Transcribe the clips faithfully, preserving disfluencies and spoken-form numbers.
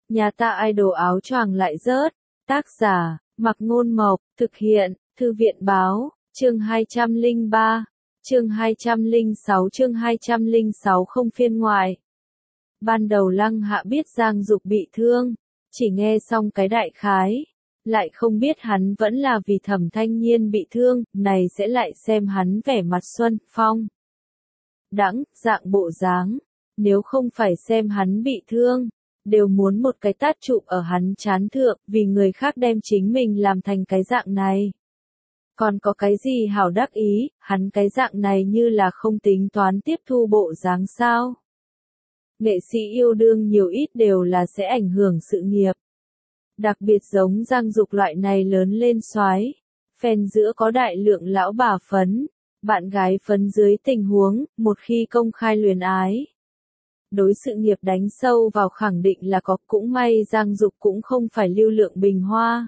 Nhà ta idol áo choàng lại rớt. Tác giả, Mặc Ngôn Mộc, thực hiện, Thư viện Báo, chương hai trăm lẻ ba, chương hai trăm lẻ sáu chương hai trăm lẻ sáu không phiên ngoại. Ban đầu Lăng Hạ biết Giang Dục bị thương, chỉ nghe xong cái đại khái, lại không biết hắn vẫn là vì Thẩm Thanh Nhiên bị thương, này sẽ lại xem hắn vẻ mặt xuân phong đãng, dạng bộ dáng, nếu không phải xem hắn bị thương, đều muốn một cái tát chụp ở hắn trán thượng, vì người khác đem chính mình làm thành cái dạng này. Còn có cái gì hảo đắc ý, hắn cái dạng này như là không tính toán tiếp thu bộ dáng sao. Nghệ sĩ yêu đương nhiều ít đều là sẽ ảnh hưởng sự nghiệp. Đặc biệt giống Giang Dục loại này lớn lên soái, fan giữa có đại lượng lão bà phấn, bạn gái phấn dưới tình huống, một khi công khai luyến ái. Đối sự nghiệp đánh sâu vào khẳng định là có, cũng may Giang Dục cũng không phải lưu lượng bình hoa.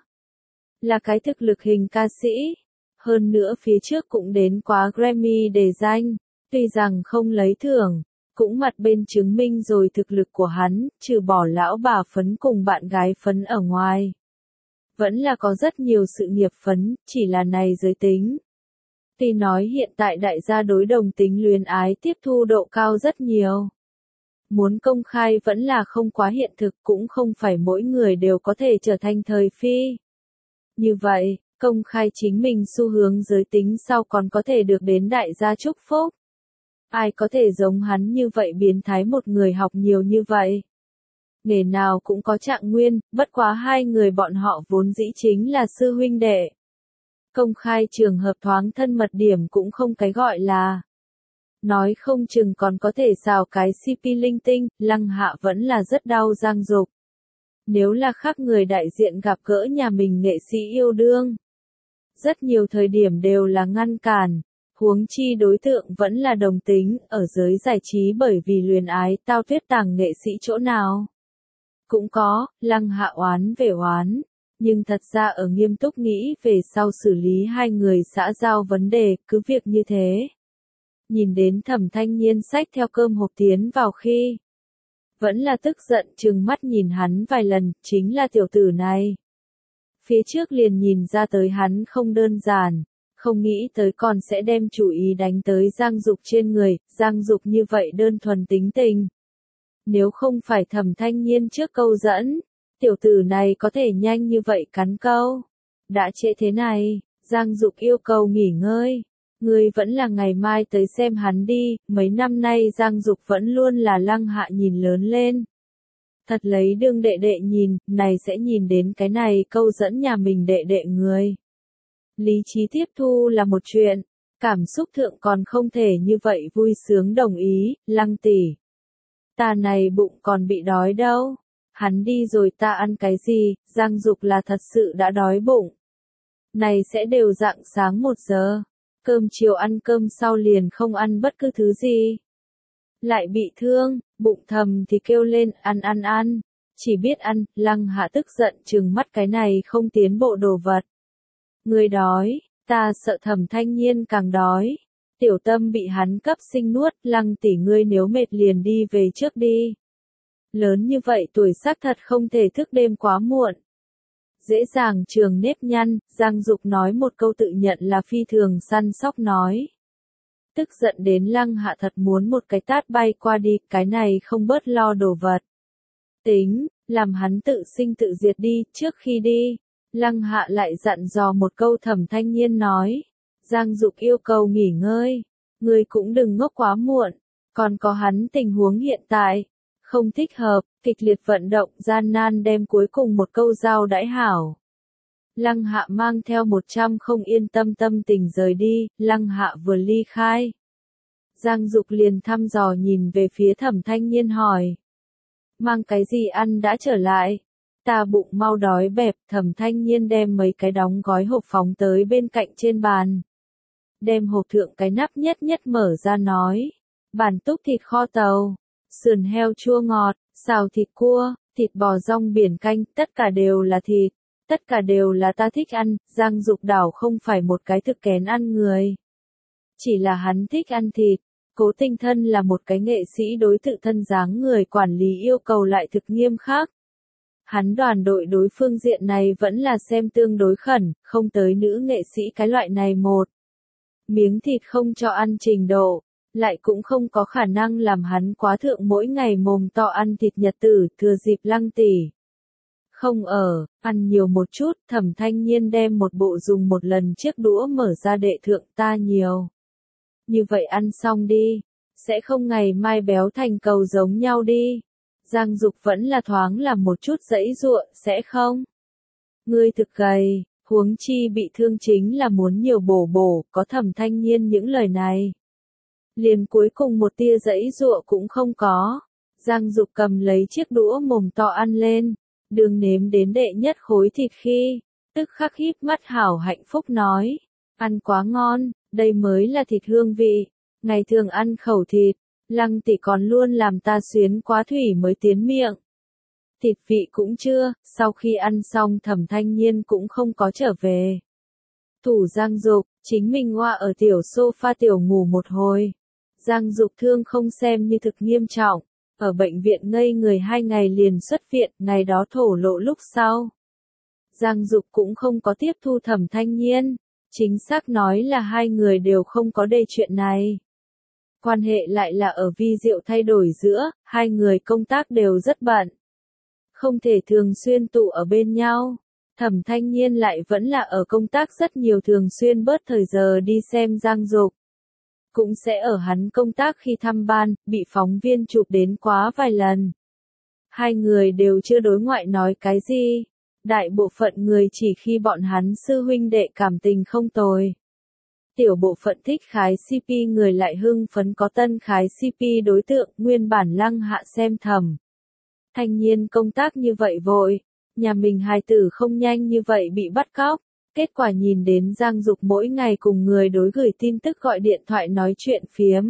Là cái thực lực hình ca sĩ. Hơn nữa phía trước cũng đến quá Grammy để danh, tuy rằng không lấy thưởng, cũng mặt bên chứng minh rồi thực lực của hắn, trừ bỏ lão bà phấn cùng bạn gái phấn ở ngoài. Vẫn là có rất nhiều sự nghiệp phấn, chỉ là này giới tính. Tuy nói hiện tại đại gia đối đồng tính luyến ái tiếp thu độ cao rất nhiều. Muốn công khai vẫn là không quá hiện thực, cũng không phải mỗi người đều có thể trở thành thời phi. Như vậy, công khai chính mình xu hướng giới tính sau còn có thể được đến đại gia chúc phúc. Ai có thể giống hắn như vậy biến thái một người học nhiều như vậy. Nghề nào cũng có trạng nguyên, bất quá hai người bọn họ vốn dĩ chính là sư huynh đệ. Công khai trường hợp thoáng thân mật điểm cũng không cái gọi là. Nói không chừng còn có thể xào cái xê pê linh tinh, Lăng Hạ vẫn là rất đau Giang Dục. Nếu là khác người đại diện gặp gỡ nhà mình nghệ sĩ yêu đương, rất nhiều thời điểm đều là ngăn cản, huống chi đối tượng vẫn là đồng tính, ở giới giải trí bởi vì luyến ái tao tuyết tàng nghệ sĩ chỗ nào. Cũng có, Lăng Hạ oán về oán, nhưng thật ra ở nghiêm túc nghĩ về sau xử lý hai người xã giao vấn đề, cứ việc như thế. Nhìn đến Thẩm Thanh Nhiên xách theo cơm hộp tiến vào khi, vẫn là tức giận trừng mắt nhìn hắn vài lần, chính là tiểu tử này. Phía trước liền nhìn ra tới hắn không đơn giản, không nghĩ tới còn sẽ đem chủ ý đánh tới Giang Dục trên người, Giang Dục như vậy đơn thuần tính tình. Nếu không phải Thẩm Thanh Nhiên trước câu dẫn, tiểu tử này có thể nhanh như vậy cắn câu. Đã trễ thế này, Giang Dục yêu cầu nghỉ ngơi. Ngươi vẫn là ngày mai tới xem hắn đi, mấy năm nay Giang Dục vẫn luôn là Lăng Hạ nhìn lớn lên. Thật lấy đương đệ đệ nhìn, này sẽ nhìn đến cái này câu dẫn nhà mình đệ đệ người. Lý trí tiếp thu là một chuyện, cảm xúc thượng còn không thể như vậy vui sướng đồng ý, Lăng tỷ. Ta này bụng còn bị đói đâu, hắn đi rồi ta ăn cái gì, Giang Dục là thật sự đã đói bụng. Này sẽ đều rạng sáng một giờ. Cơm chiều ăn cơm sau liền không ăn bất cứ thứ gì. Lại bị thương, bụng thầm thì kêu lên, ăn ăn ăn. Chỉ biết ăn, Lăng Hạ tức giận trừng mắt cái này không tiến bộ đồ vật. Người đói, ta sợ Thẩm Thanh Nhiên càng đói. Tiểu Tâm bị hắn cấp sinh nuốt, Lăng tỷ ngươi nếu mệt liền đi về trước đi. Lớn như vậy tuổi xác thật không thể thức đêm quá muộn. Dễ dàng trường nếp nhăn, Giang Dục nói một câu tự nhận là phi thường săn sóc nói. Tức giận đến Lăng Hạ thật muốn một cái tát bay qua đi, cái này không bớt lo đồ vật. Tính, làm hắn tự sinh tự diệt đi, trước khi đi, Lăng Hạ lại dặn dò một câu Thẩm Thanh Nhiên nói. Giang Dục yêu cầu nghỉ ngơi, ngươi cũng đừng ngốc quá muộn, còn có hắn tình huống hiện tại. Không thích hợp, kịch liệt vận động gian nan đem cuối cùng một câu giao đãi hảo. Lăng Hạ mang theo một trăm không yên tâm tâm tình rời đi, Lăng Hạ vừa ly khai. Giang Dục liền thăm dò nhìn về phía Thẩm Thanh Nhiên hỏi. Mang cái gì ăn đã trở lại? Ta bụng mau đói bẹp, Thẩm Thanh Nhiên đem mấy cái đóng gói hộp phóng tới bên cạnh trên bàn. Đem hộp thượng cái nắp nhất nhất mở ra nói. Bản túc thịt kho tàu. Sườn heo chua ngọt, xào thịt cua, thịt bò rong biển canh, tất cả đều là thịt, tất cả đều là ta thích ăn, Giang Dục đảo không phải một cái thực kén ăn người. Chỉ là hắn thích ăn thịt, Cố Tinh Thân là một cái nghệ sĩ đối tự thân dáng người quản lý yêu cầu lại thực nghiêm khắc. Hắn đoàn đội đối phương diện này vẫn là xem tương đối khẩn, không tới nữ nghệ sĩ cái loại này một miếng thịt không cho ăn trình độ, lại cũng không có khả năng làm hắn quá thượng mỗi ngày mồm to ăn thịt nhật tử, thừa dịp Lăng tỷ không ở, ăn nhiều một chút, Thẩm Thanh Nhiên đem một bộ dùng một lần chiếc đũa mở ra đệ thượng ta nhiều. Như vậy ăn xong đi, sẽ không ngày mai béo thành cầu giống nhau đi. Giang Dục vẫn là thoáng làm một chút dãy dụa, sẽ không? Ngươi thực gầy, huống chi bị thương chính là muốn nhiều bổ bổ, có Thẩm Thanh Nhiên những lời này. Liền cuối cùng một tia dãy dụa cũng không có. Giang Dục cầm lấy chiếc đũa mồm to ăn lên, đường nếm đến đệ nhất khối thịt khi, tức khắc híp mắt hảo hạnh phúc nói, ăn quá ngon, đây mới là thịt hương vị, ngày thường ăn khẩu thịt, Lăng tỷ còn luôn làm ta xuyến quá thủy mới tiến miệng. Thịt vị cũng chưa, sau khi ăn xong Thẩm Thanh Nhiên cũng không có trở về. Thủ Giang Dục, chính mình hoa ở tiểu sofa tiểu ngủ một hồi. Giang Dục thương không xem như thực nghiêm trọng, ở bệnh viện ngây người hai ngày liền xuất viện, ngày đó thổ lộ lúc sau. Giang Dục cũng không có tiếp thu Thẩm Thanh Nhiên, chính xác nói là hai người đều không có đề chuyện này. Quan hệ lại là ở vi diệu thay đổi giữa, hai người công tác đều rất bận. Không thể thường xuyên tụ ở bên nhau. Thẩm Thanh Nhiên lại vẫn là ở công tác rất nhiều thường xuyên bớt thời giờ đi xem Giang Dục. Cũng sẽ ở hắn công tác khi thăm ban, bị phóng viên chụp đến quá vài lần. Hai người đều chưa đối ngoại nói cái gì. Đại bộ phận người chỉ khi bọn hắn sư huynh đệ cảm tình không tồi. Tiểu bộ phận thích khái xê pê người lại hưng phấn có tân khái xê pê đối tượng, nguyên bản Lăng Hạ xem Thẩm Thanh Nhiên công tác như vậy vội, nhà mình hài tử không nhanh như vậy bị bắt cóc, kết quả nhìn đến Giang Dục mỗi ngày cùng người đối gửi tin tức gọi điện thoại nói chuyện phiếm.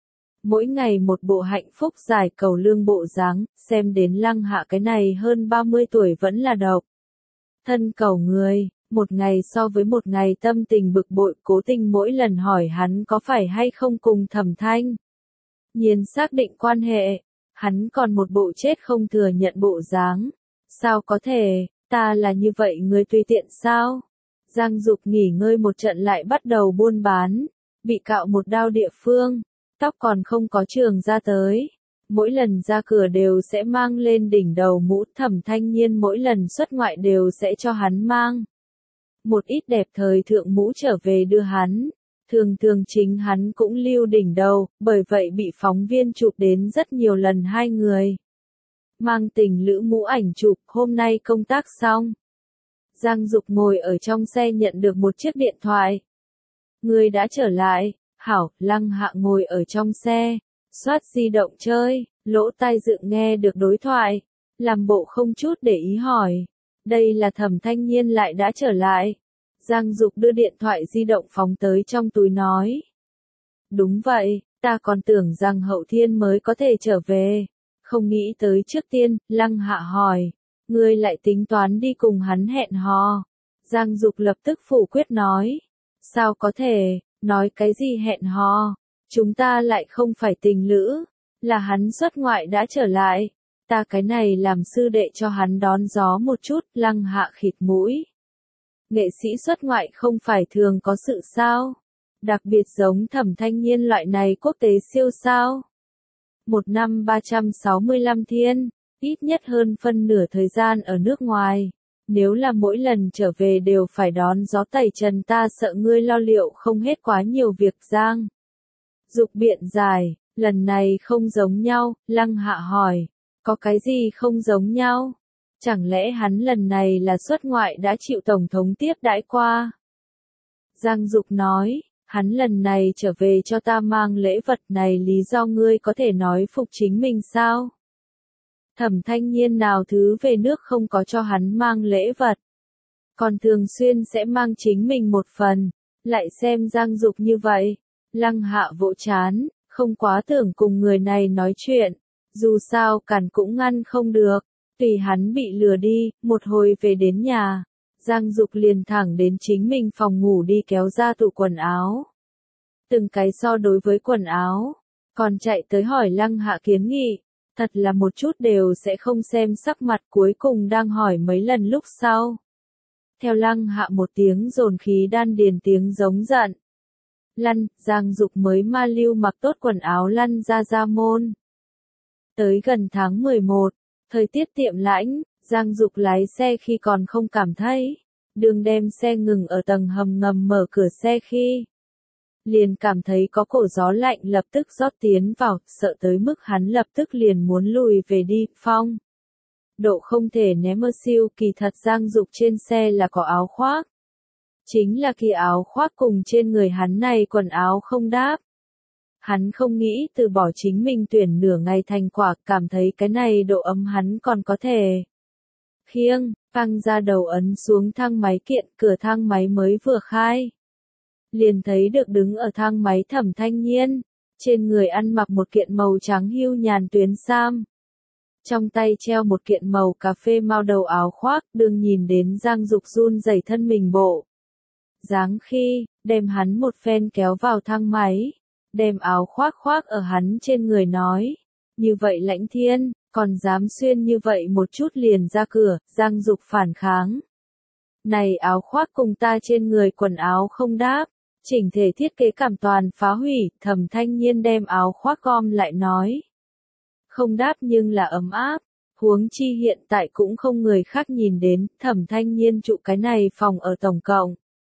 Mỗi ngày một bộ hạnh phúc giải cầu lương bộ dáng, xem đến Lăng Hạ cái này hơn ba mươi tuổi vẫn là độc. Thân cầu người, một ngày so với một ngày tâm tình bực bội, cố tình mỗi lần hỏi hắn có phải hay không cùng Thẩm Thanh Nhiên xác định quan hệ, hắn còn một bộ chết không thừa nhận bộ dáng. Sao có thể, ta là như vậy người tùy tiện sao? Giang Dục nghỉ ngơi một trận lại bắt đầu buôn bán, bị cạo một đao địa phương, tóc còn không có trường ra tới. Mỗi lần ra cửa đều sẽ mang lên đỉnh đầu mũ, Thẩm Thanh Nhiên mỗi lần xuất ngoại đều sẽ cho hắn mang một ít đẹp thời thượng mũ trở về đưa hắn. Thường thường chính hắn cũng lưu đỉnh đầu, bởi vậy bị phóng viên chụp đến rất nhiều lần hai người. Mang tình lữ mũ ảnh chụp, hôm nay công tác xong. Giang Dục ngồi ở trong xe nhận được một chiếc điện thoại. Người đã trở lại, hảo, Lăng Hạ ngồi ở trong xe, soát di động chơi, lỗ tai dựng nghe được đối thoại, làm bộ không chút để ý hỏi. Đây là Thẩm Thanh Nhiên lại đã trở lại. Giang Dục đưa điện thoại di động phóng tới trong túi nói. Đúng vậy, ta còn tưởng rằng hậu thiên mới có thể trở về. Không nghĩ tới trước tiên, Lăng Hạ hỏi. Ngươi lại tính toán đi cùng hắn hẹn hò. Giang Dục lập tức phủ quyết nói. Sao có thể, nói cái gì hẹn hò. Chúng ta lại không phải tình lữ. Là hắn xuất ngoại đã trở lại. Ta cái này làm sư đệ cho hắn đón gió một chút, Lăng Hạ khịt mũi. Nghệ sĩ xuất ngoại không phải thường có sự sao? Đặc biệt giống Thẩm Thanh Nhiên loại này quốc tế siêu sao? Một năm ba trăm sáu mươi lăm thiên, ít nhất hơn phân nửa thời gian ở nước ngoài. Nếu là mỗi lần trở về đều phải đón gió tẩy trần, ta sợ ngươi lo liệu không hết quá nhiều việc. Giang Dục biện giải, lần này không giống nhau. Lăng Hạ hỏi, có cái gì không giống nhau? Chẳng lẽ hắn lần này là xuất ngoại đã chịu Tổng thống tiếp đãi qua? Giang Dục nói, hắn lần này trở về cho ta mang lễ vật này, lý do ngươi có thể nói phục chính mình sao? Thẩm Thanh Nhiên nào thứ về nước không có cho hắn mang lễ vật. Còn thường xuyên sẽ mang chính mình một phần, lại xem Giang Dục như vậy. Lăng Hạ vỗ chán, không quá tưởng cùng người này nói chuyện. Dù sao cản cũng ngăn không được. Tùy hắn bị lừa đi, một hồi về đến nhà, Giang Dục liền thẳng đến chính mình phòng ngủ đi kéo ra tủ quần áo. Từng cái so đối với quần áo, còn chạy tới hỏi Lăng Hạ kiến nghị. Thật là một chút đều sẽ không xem sắc mặt, cuối cùng đang hỏi mấy lần lúc sau. Theo Lăng Hạ một tiếng dồn khí đan điền tiếng giống giận. Lăn, Giang Dục mới ma lưu mặc tốt quần áo lăn ra ra môn. Tới gần tháng mười một, thời tiết tiệm lãnh, Giang Dục lái xe khi còn không cảm thấy. Đường đem xe ngừng ở tầng hầm ngầm mở cửa xe khi. Liền cảm thấy có cổ gió lạnh lập tức rót tiến vào, sợ tới mức hắn lập tức liền muốn lùi về đi, phong. Độ không thể ném mơ siêu, kỳ thật Giang Dục trên xe là có áo khoác. Chính là kỳ áo khoác cùng trên người hắn này quần áo không đáp. Hắn không nghĩ từ bỏ chính mình tuyển nửa ngày thành quả, cảm thấy cái này độ ấm hắn còn có thể. Khiêng, căng ra đầu ấn xuống thang máy kiện, cửa thang máy mới vừa khai. Liền thấy được đứng ở thang máy Thẩm Thanh Nhiên, trên người ăn mặc một kiện màu trắng hưu nhàn tuyến sam. Trong tay treo một kiện màu cà phê mao đầu áo khoác, đương nhìn đến Giang Dục run rẩy thân mình bộ. Dáng khi, đem hắn một phen kéo vào thang máy, đem áo khoác khoác ở hắn trên người nói. Như vậy Lãnh Thiên, còn dám xuyên như vậy một chút liền ra cửa, Giang Dục phản kháng. Này áo khoác cùng ta trên người quần áo không đáp, chỉnh thể thiết kế cảm toàn phá hủy, Thẩm Thanh Nhiên đem áo khoác gom lại nói. Không đáp nhưng là ấm áp, huống chi hiện tại cũng không người khác nhìn đến, Thẩm Thanh Nhiên trụ cái này phòng ở tổng cộng.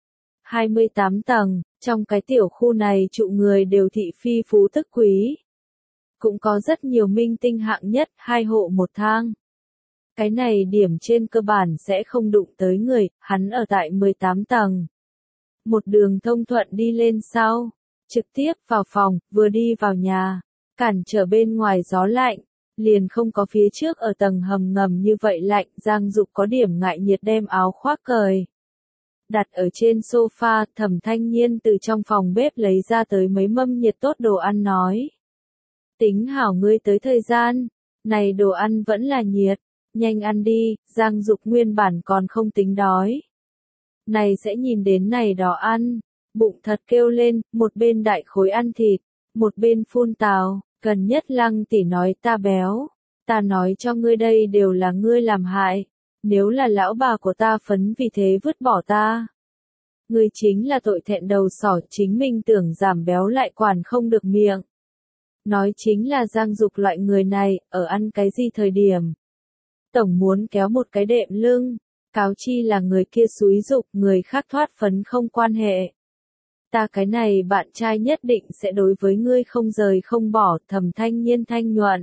hai mươi tám tầng, trong cái tiểu khu này trụ người đều thị phi phú tức quý. Cũng có rất nhiều minh tinh hạng nhất, hai hộ một thang. Cái này điểm trên cơ bản sẽ không đụng tới người, hắn ở tại mười tám tầng. Một đường thông thuận đi lên sau, trực tiếp vào phòng, vừa đi vào nhà, cản trở bên ngoài gió lạnh, liền không có phía trước ở tầng hầm ngầm như vậy lạnh, Giang Dục có điểm ngại nhiệt đem áo khoác cởi. Đặt ở trên sofa, Thẩm Thanh Nhiên từ trong phòng bếp lấy ra tới mấy mâm nhiệt tốt đồ ăn nói. Tính hảo ngươi tới thời gian, này đồ ăn vẫn là nhiệt, nhanh ăn đi, Giang Dục nguyên bản còn không tính đói. Này sẽ nhìn đến này đó ăn, bụng thật kêu lên, một bên đại khối ăn thịt, một bên phun tào, gần nhất Lăng tỷ nói ta béo, ta nói cho ngươi đây đều là ngươi làm hại, nếu là lão bà của ta phấn vì thế vứt bỏ ta. Ngươi chính là tội thẹn đầu sỏ, chính mình tưởng giảm béo lại quản không được miệng. Nói chính là Giang Dục loại người này, ở ăn cái gì thời điểm. Tổng muốn kéo một cái đệm lưng, cáo chi là người kia xúi dục, người khác thoát phấn không quan hệ. Ta cái này bạn trai nhất định sẽ đối với ngươi không rời không bỏ, Thẩm Thanh Nhiên thanh nhuận.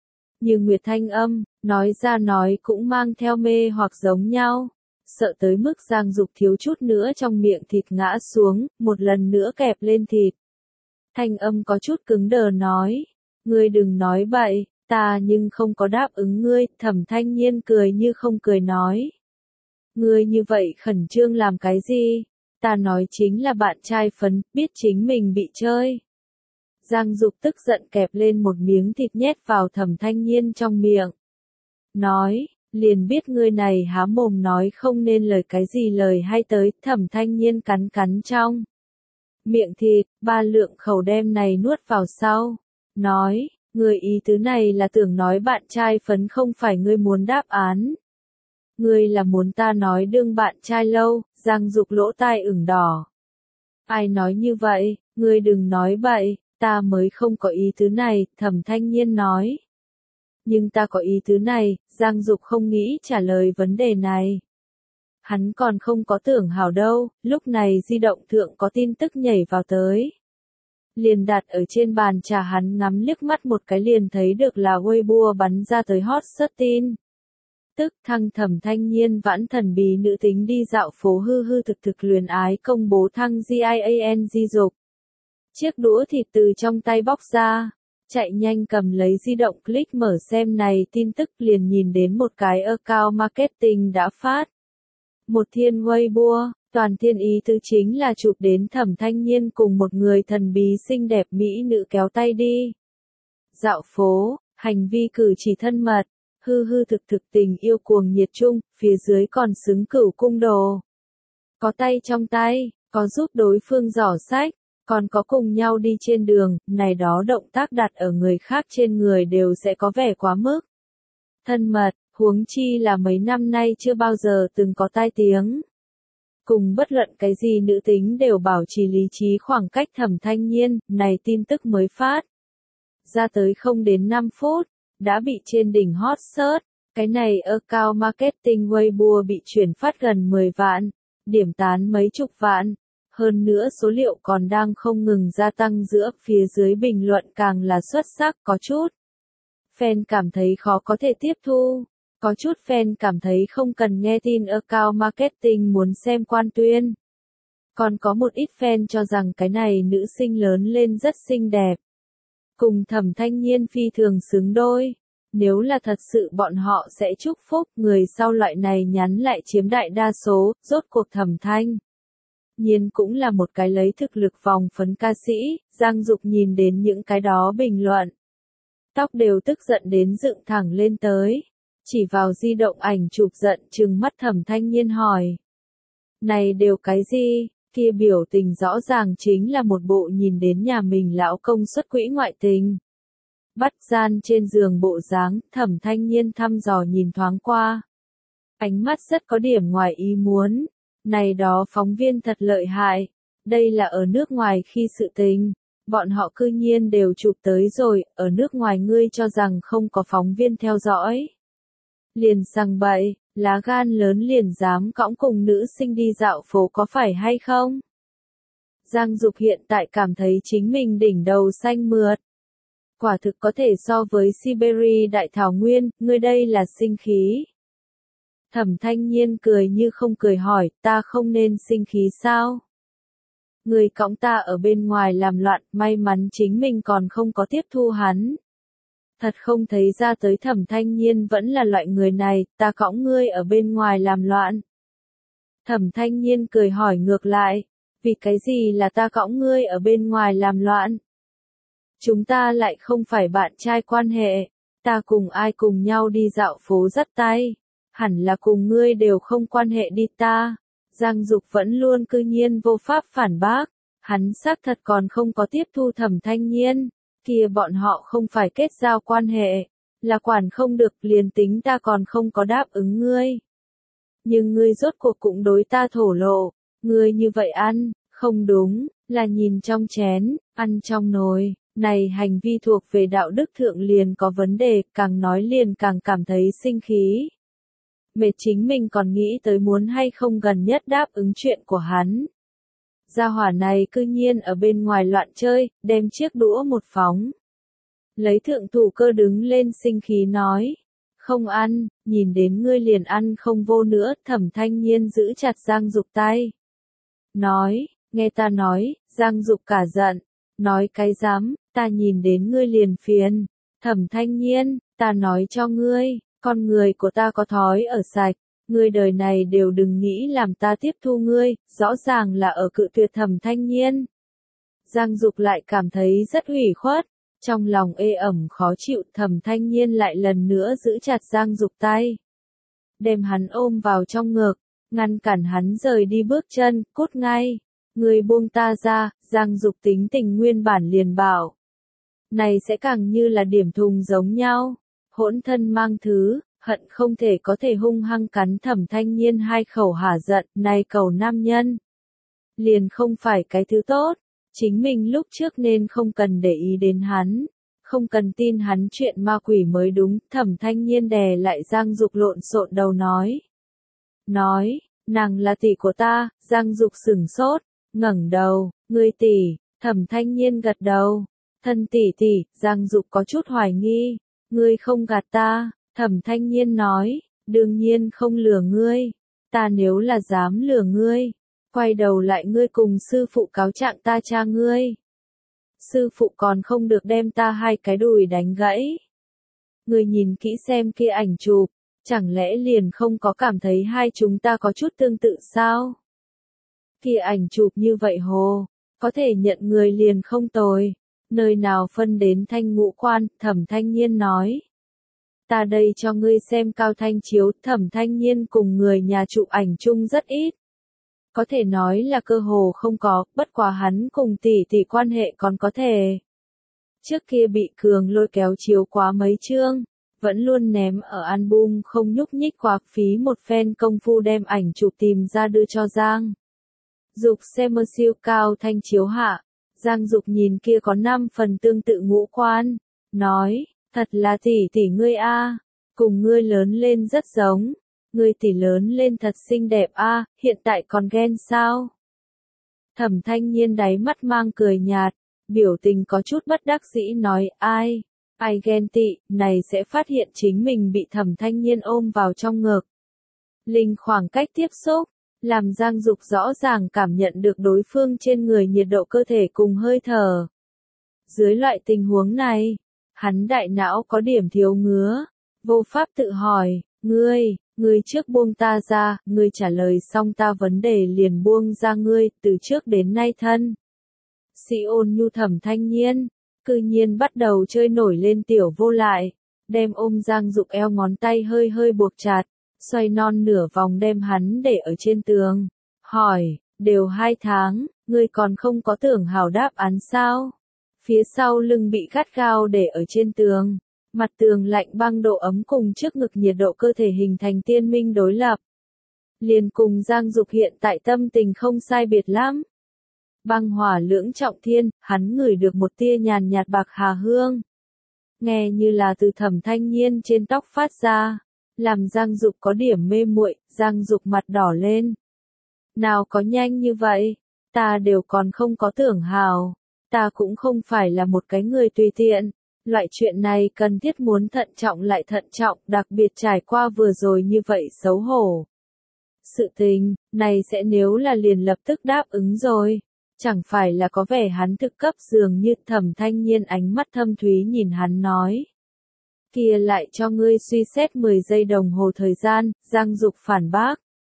Như nguyệt thanh âm, nói ra nói cũng mang theo mê hoặc giống nhau. Sợ tới mức Giang Dục thiếu chút nữa trong miệng thịt ngã xuống, một lần nữa kẹp lên thịt. Thanh âm có chút cứng đờ nói, ngươi đừng nói bậy, ta nhưng không có đáp ứng ngươi, Thẩm Thanh Nhiên cười như không cười nói. Ngươi như vậy khẩn trương làm cái gì? Ta nói chính là bạn trai phấn, biết chính mình bị chơi. Giang Dục tức giận kẹp lên một miếng thịt nhét vào Thẩm Thanh Nhiên trong miệng. Nói, liền biết ngươi này há mồm nói không nên lời cái gì lời hay tới, Thẩm Thanh Nhiên cắn cắn trong miệng thịt, ba lượng khẩu đem này nuốt vào sau. Nói, ngươi ý tứ này là tưởng nói bạn trai phấn không phải ngươi muốn đáp án. Ngươi là muốn ta nói đương bạn trai lâu, Giang Dục lỗ tai ửng đỏ. Ai nói như vậy, ngươi đừng nói bậy, ta mới không có ý tứ này, Thẩm Thanh Nhiên nói. Nhưng ta có ý tứ này, Giang Dục không nghĩ trả lời vấn đề này. Hắn còn không có tưởng hảo đâu, lúc này di động thượng có tin tức nhảy vào tới. Liền đặt ở trên bàn trà, hắn ngắm liếc mắt một cái liền thấy được là Weibo bắn ra tới hot search tin. Tức thăng Thẩm Thanh Nhiên vãn thần bí nữ tính đi dạo phố hư hư thực thực luyến ái công bố thăng giang Dục. Chiếc đũa thịt từ trong tay bóc ra, chạy nhanh cầm lấy di động click mở xem này tin tức liền nhìn đến một cái account marketing đã phát. Một thiên Weibo, toàn thiên ý tứ chính là chụp đến Thẩm Thanh Nhiên cùng một người thần bí xinh đẹp mỹ nữ kéo tay đi. Dạo phố, hành vi cử chỉ thân mật, hư hư thực thực tình yêu cuồng nhiệt chung, phía dưới còn xứng cửu cung đồ. Có tay trong tay, có giúp đối phương giỏ sách, Còn có cùng nhau đi trên đường, này đó động tác đặt ở người khác trên người đều sẽ có vẻ quá mức thân mật, huống chi là mấy năm nay chưa bao giờ từng có tai tiếng. Cùng bất luận cái gì nữ tính đều bảo trì lý trí khoảng cách. Thẩm Thanh Nhiên, này tin tức mới phát ra tới không đến năm phút, đã bị trên đỉnh hot search. Cái này account marketing Weibo bị chuyển phát gần mười vạn, điểm tán mấy chục vạn. Hơn nữa số liệu còn đang không ngừng gia tăng, giữa phía dưới bình luận càng là xuất sắc. Có chút fan cảm thấy khó có thể tiếp thu, có chút fan cảm thấy không cần nghe tin account marketing, muốn xem quan tuyên. Còn có một ít fan cho rằng cái này nữ sinh lớn lên rất xinh đẹp, cùng Thẩm Thanh Nhiên phi thường xứng đôi. Nếu là thật sự bọn họ sẽ chúc phúc. Người sau loại này nhắn lại chiếm đại đa số. Rốt cuộc Thẩm Thanh Nhiên cũng là một cái lấy thực lực vòng phấn ca sĩ. Giang Dục nhìn đến những cái đó bình luận, tóc đều tức giận đến dựng thẳng lên tới, chỉ vào di động ảnh chụp giận trừng mắt Thẩm Thanh Nhiên hỏi: này đều cái gì? Kia biểu tình rõ ràng chính là một bộ nhìn đến nhà mình lão công xuất quỹ ngoại tình, bắt gian trên giường bộ dáng. Thẩm Thanh Nhiên thăm dò nhìn thoáng qua, ánh mắt rất có điểm ngoài ý muốn. Này đó phóng viên thật lợi hại, đây là ở nước ngoài khi sự tình, bọn họ cư nhiên đều chụp tới rồi. Ở nước ngoài ngươi cho rằng không có phóng viên theo dõi, liền sằng bậy, lá gan lớn liền dám cõng cùng nữ sinh đi dạo phố, có phải hay không? Giang Dục hiện tại cảm thấy chính mình đỉnh đầu xanh mượt, quả thực có thể so với Siberia đại thảo nguyên. Ngươi đây là sinh khí? Thẩm Thanh Nhiên cười như không cười hỏi: ta không nên sinh khí sao? Người cõng ta ở bên ngoài làm loạn, may mắn chính mình còn không có tiếp thu hắn. Thật không thấy ra tới Thẩm Thanh Nhiên vẫn là loại người này. Ta cõng ngươi ở bên ngoài làm loạn. Thẩm Thanh Nhiên cười hỏi ngược lại: vì cái gì là ta cõng ngươi ở bên ngoài làm loạn? Chúng ta lại không phải bạn trai quan hệ, ta cùng ai cùng nhau đi dạo phố dắt tay, hẳn là cùng ngươi đều không quan hệ đi ta. Giang Dục vẫn luôn cư nhiên vô pháp phản bác, hắn xác thật còn không có tiếp thu Thẩm Thanh Nhiên, kia bọn họ không phải kết giao quan hệ, là quản không được. Liền tính ta còn không có đáp ứng ngươi, nhưng ngươi rốt cuộc cũng đối ta thổ lộ, ngươi như vậy ăn, không đúng, là nhìn trong chén, ăn trong nồi. Này hành vi thuộc về đạo đức thượng liền có vấn đề, càng nói liền càng cảm thấy sinh khí. Mệt chính mình còn nghĩ tới muốn hay không gần nhất đáp ứng chuyện của hắn. Gia hỏa này cư nhiên ở bên ngoài loạn chơi, đem chiếc đũa một phóng. Lấy thượng thủ cơ đứng lên sinh khí nói: không ăn, nhìn đến ngươi liền ăn không vô nữa. Thẩm Thanh Nhiên giữ chặt Giang Dục tay, nói: nghe ta nói. Giang Dục cả giận, nói cái dám, ta nhìn đến ngươi liền phiền. Thẩm Thanh Nhiên, ta nói cho ngươi, con người của ta có thói ở sạch, ngươi đời này đều đừng nghĩ làm ta tiếp thu ngươi. Rõ ràng là ở cự tuyệt Thẩm Thanh Nhiên. Giang Dục lại cảm thấy rất ủy khuất, trong lòng ê ẩm khó chịu. Thẩm Thanh Nhiên lại lần nữa giữ chặt Giang Dục tay, đem hắn ôm vào trong ngực, ngăn cản hắn rời đi bước chân. Cút ngay, ngươi buông ta ra. Giang Dục tính tình nguyên bản liền bảo, này sẽ càng như là điểm thùng giống nhau, hỗn thân mang thứ, hận không thể có thể hung hăng cắn Thẩm Thanh Nhiên hai khẩu hả giận. Này cầu nam nhân, liền không phải cái thứ tốt, chính mình lúc trước nên không cần để ý đến hắn, không cần tin hắn chuyện ma quỷ mới đúng. Thẩm Thanh Nhiên đè lại Giang Dục lộn xộn đầu nói. Nói, nàng là tỷ của ta. Giang Dục sửng sốt, ngẩng đầu, ngươi tỷ. Thẩm Thanh Nhiên gật đầu, thân tỷ tỷ. Giang Dục có chút hoài nghi, ngươi không gạt ta. Thẩm Thanh Nhiên nói, đương nhiên không lừa ngươi, ta nếu là dám lừa ngươi, quay đầu lại ngươi cùng sư phụ cáo trạng ta cha ngươi. Sư phụ còn không được đem ta hai cái đùi đánh gãy. Ngươi nhìn kỹ xem kia ảnh chụp, chẳng lẽ liền không có cảm thấy hai chúng ta có chút tương tự sao? Kia ảnh chụp như vậy hồ, có thể nhận người liền không tồi, nơi nào phân đến thanh ngũ quan. Thẩm Thanh Nhiên nói, ta đây cho ngươi xem cao thanh chiếu. Thẩm Thanh Nhiên cùng người nhà chụp ảnh chung rất ít, có thể nói là cơ hồ không có, bất quá hắn cùng tỷ tỷ quan hệ còn có thể. Trước kia bị Cường lôi kéo chiếu quá mấy chương, vẫn luôn ném ở album không nhúc nhích quá, phí một phen công phu đem ảnh chụp tìm ra đưa cho Giang Dục xem ở siêu cao thanh chiếu hạ. Giang Dục nhìn kia có năm phần tương tự ngũ quan, nói, thật là tỷ tỷ ngươi a, cùng ngươi lớn lên rất giống, ngươi tỷ lớn lên thật xinh đẹp a, hiện tại còn ghen sao? Thẩm Thanh Nhiên đáy mắt mang cười nhạt, biểu tình có chút bất đắc dĩ nói, ai, ai ghen tị, này sẽ phát hiện chính mình bị Thẩm Thanh Nhiên ôm vào trong ngực. Linh khoảng cách tiếp xúc, làm Giang Dục rõ ràng cảm nhận được đối phương trên người nhiệt độ cơ thể cùng hơi thở. Dưới loại tình huống này, hắn đại não có điểm thiếu ngứa, vô pháp tự hỏi, ngươi, ngươi trước buông ta ra, ngươi trả lời xong ta vấn đề liền buông ra ngươi, từ trước đến nay thân. Sĩ ôn nhu Thẩm Thanh Nhiên, cư nhiên bắt đầu chơi nổi lên tiểu vô lại, đem ôm Giang Dục eo ngón tay hơi hơi buộc chặt, xoay non nửa vòng đem hắn để ở trên tường, hỏi, đều hai tháng, ngươi còn không có tưởng hảo đáp án sao? Phía sau lưng bị gắt gao để ở trên tường, mặt tường lạnh băng độ ấm cùng trước ngực nhiệt độ cơ thể hình thành tiên minh đối lập. Liền cùng Giang Dục hiện tại tâm tình không sai biệt lắm. Băng hỏa lưỡng trọng thiên, hắn ngửi được một tia nhàn nhạt bạc hà hương. Nghe như là từ Thẩm Thanh Nhiên trên tóc phát ra, làm Giang Dục có điểm mê muội, Giang Dục mặt đỏ lên. Nào có nhanh như vậy, ta đều còn không có tưởng hào, ta cũng không phải là một cái người tùy tiện, loại chuyện này cần thiết muốn thận trọng lại thận trọng, đặc biệt trải qua vừa rồi như vậy xấu hổ. Sự tình, này sẽ nếu là liền lập tức đáp ứng rồi, chẳng phải là có vẻ hắn thực cấp dường như. Thẩm Thanh Nhiên ánh mắt thâm thúy nhìn hắn nói. Kia lại cho ngươi suy xét mười giây đồng hồ thời gian, Giang Dục phản bác.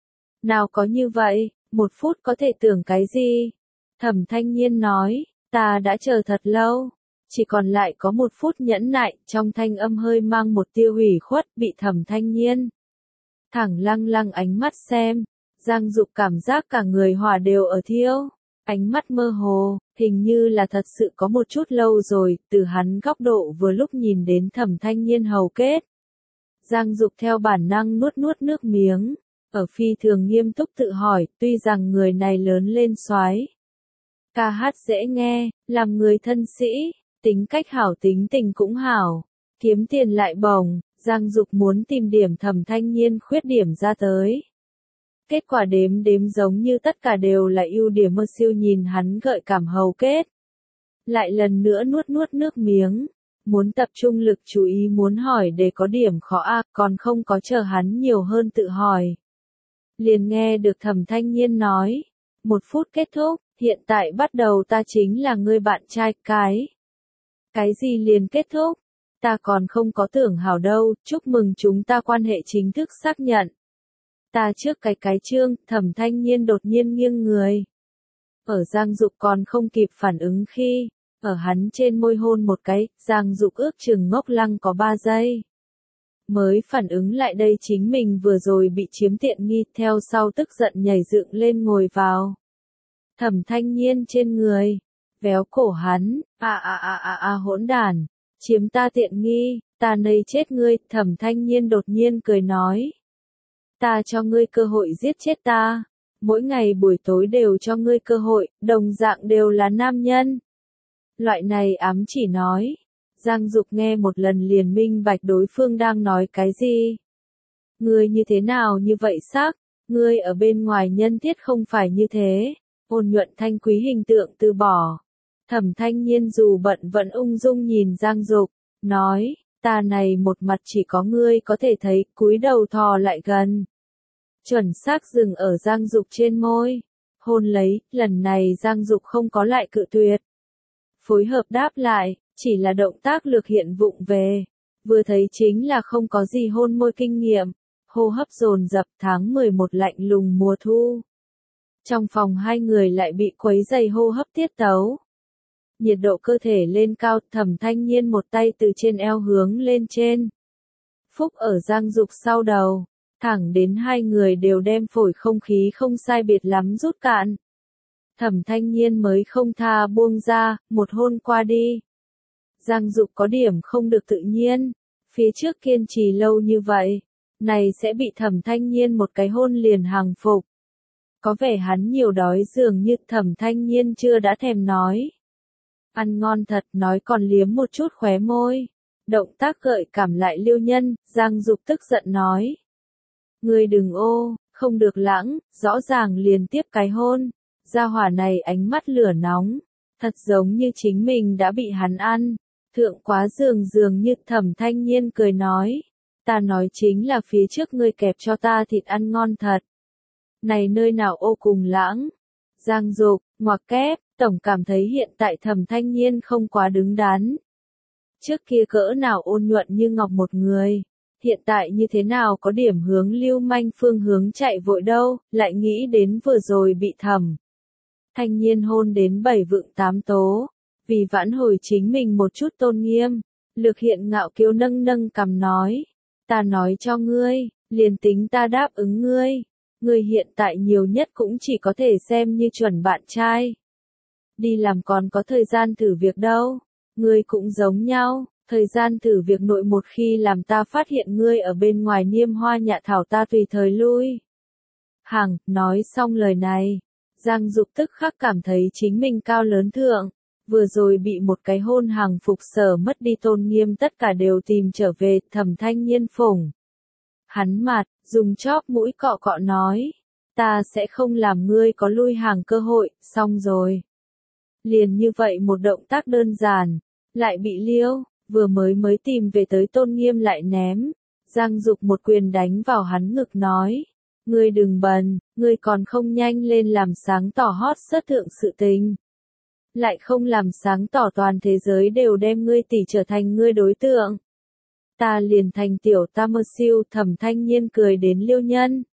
Nào có như vậy, một phút có thể tưởng cái gì? Thẩm Thanh Nhiên nói, ta đã chờ thật lâu, chỉ còn lại có một phút nhẫn nại, trong thanh âm hơi mang một tia ủy khuất, bị Thẩm Thanh Nhiên thẳng lăng lăng ánh mắt xem, Giang Dục cảm giác cả người hỏa đều ở thiêu, ánh mắt mơ hồ, hình như là thật sự có một chút lâu rồi, từ hắn góc độ vừa lúc nhìn đến Thẩm Thanh Nhiên hầu kết. Giang Dục theo bản năng nuốt nuốt nước miếng, ở phi thường nghiêm túc tự hỏi, tuy rằng người này lớn lên soái, ca hát dễ nghe, làm người thân sĩ, tính cách hảo tính tình cũng hảo, kiếm tiền lại bổng, Giang Dục muốn tìm điểm Thẩm Thanh Nhiên khuyết điểm ra tới. Kết quả đếm đếm giống như tất cả đều là ưu điểm, mơ siêu nhìn hắn gợi cảm hầu kết. Lại lần nữa nuốt nuốt nước miếng, muốn tập trung lực chú ý muốn hỏi để có điểm khó a, còn không có chờ hắn nhiều hơn tự hỏi. Liền nghe được Thẩm Thanh Nhiên nói, một phút kết thúc, hiện tại bắt đầu ta chính là ngươi bạn trai, cái. Cái gì liền kết thúc? Ta còn không có tưởng hảo đâu, chúc mừng chúng ta quan hệ chính thức xác nhận. Ta trước cái cái chương, Thẩm Thanh Nhiên đột nhiên nghiêng người. Ở Giang Dục còn không kịp phản ứng khi, ở hắn trên môi hôn một cái, Giang Dục ước chừng ngốc lăng có ba giây. Mới phản ứng lại đây chính mình vừa rồi bị chiếm tiện nghi, theo sau tức giận nhảy dựng lên ngồi vào Thẩm Thanh Nhiên trên người, véo cổ hắn, a a a a a hỗn đản, chiếm ta tiện nghi, ta nây chết ngươi. Thẩm Thanh Nhiên đột nhiên cười nói. Ta cho ngươi cơ hội giết chết ta, mỗi ngày buổi tối đều cho ngươi cơ hội, đồng dạng đều là nam nhân. Loại này ám chỉ nói, Giang Dục nghe một lần liền minh bạch đối phương đang nói cái gì. Ngươi như thế nào như vậy xác, ngươi ở bên ngoài nhân thiết không phải như thế, ôn nhuận thanh quý hình tượng từ bỏ. Thẩm Thanh Nhiên dù bận vẫn ung dung nhìn Giang Dục, nói, ta này một mặt chỉ có ngươi có thể thấy, cúi đầu thò lại gần. Chuẩn xác dừng ở Giang Dục trên môi, hôn lấy, lần này Giang Dục không có lại cự tuyệt. Phối hợp đáp lại, chỉ là động tác lược hiện vụng về, vừa thấy chính là không có gì hôn môi kinh nghiệm, hô hấp dồn dập. Tháng mười một lạnh lùng mùa thu. Trong phòng hai người lại bị quấy dày hô hấp tiết tấu. Nhiệt độ cơ thể lên cao, Thẩm Thanh Nhiên một tay từ trên eo hướng lên trên. Phúc ở Giang Dục sau đầu, Thẳng đến hai người đều đem phổi không khí không sai biệt lắm rút cạn. Thẩm Thanh Nhiên mới không tha buông ra, một hôn qua đi. Giang Dục có điểm không được tự nhiên, phía trước kiên trì lâu như vậy, này sẽ bị Thẩm Thanh Nhiên một cái hôn liền hàng phục. Có vẻ hắn nhiều đói dường như Thẩm Thanh Nhiên chưa đã thèm nói. Ăn ngon thật, nói còn liếm một chút khóe môi. Động tác gợi cảm lại Liêu Nhân, Giang Dục tức giận nói. Ngươi đừng ô, không được lãng, rõ ràng liền tiếp cái hôn. Gia hỏa này ánh mắt lửa nóng, thật giống như chính mình đã bị hắn ăn. Thượng quá giường dường như Thẩm Thanh Nhiên cười nói. Ta nói chính là phía trước ngươi kẹp cho ta thịt ăn ngon thật. Này nơi nào ô cùng lãng. Giang Dục, ngoặc kép, tổng cảm thấy hiện tại Thẩm Thanh Nhiên không quá đứng đắn. Trước kia cỡ nào ôn nhuận như ngọc một người, hiện tại như thế nào có điểm hướng lưu manh phương hướng chạy vội đâu, lại nghĩ đến vừa rồi bị Thẩm Thanh Nhiên hôn đến bảy vượng tám tố, vì vãn hồi chính mình một chút tôn nghiêm, Lược Hiện ngạo kiêu nâng nâng cằm nói, ta nói cho ngươi, liền tính ta đáp ứng ngươi, ngươi hiện tại nhiều nhất cũng chỉ có thể xem như chuẩn bạn trai. Đi làm còn có thời gian thử việc đâu, ngươi cũng giống nhau, thời gian thử việc nội một khi làm ta phát hiện ngươi ở bên ngoài niêm hoa nhạ thảo ta tùy thời lui. Hằng, nói xong lời này, Giang Dục tức khắc cảm thấy chính mình cao lớn thượng, vừa rồi bị một cái hôn hàng phục sở mất đi tôn nghiêm tất cả đều tìm trở về, Thẩm Thanh Nhiên phủng. Hắn mặt, dùng chóp mũi cọ cọ nói, ta sẽ không làm ngươi có lui hàng cơ hội, xong rồi. Liền như vậy một động tác đơn giản, lại bị Liêu, vừa mới mới tìm về tới tôn nghiêm lại ném. Giang Dục một quyền đánh vào hắn ngực nói, ngươi đừng bần, ngươi còn không nhanh lên làm sáng tỏ hot sớt thượng sự tình. Lại không làm sáng tỏ toàn thế giới đều đem ngươi tỷ trở thành ngươi đối tượng. Ta liền thành tiểu ta mơ siêu. Thẩm Thanh Nhiên cười đến Liêu Nhân.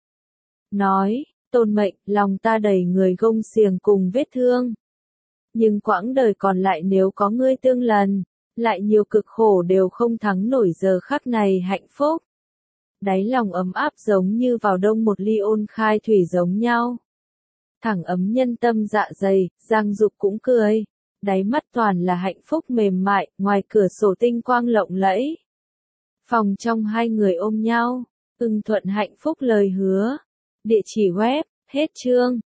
Nói, tôn mệnh, lòng ta đầy người gông xiềng cùng vết thương. Nhưng quãng đời còn lại nếu có ngươi tương lần, lại nhiều cực khổ đều không thắng nổi giờ khắc này hạnh phúc. Đáy lòng ấm áp giống như vào đông một ly ôn khai thủy giống nhau. Thẳng ấm nhân tâm dạ dày, Giang Dục cũng cười. Đáy mắt toàn là hạnh phúc mềm mại, ngoài cửa sổ tinh quang lộng lẫy. Phòng trong hai người ôm nhau, ưng thuận hạnh phúc lời hứa. Địa chỉ web, hết chương.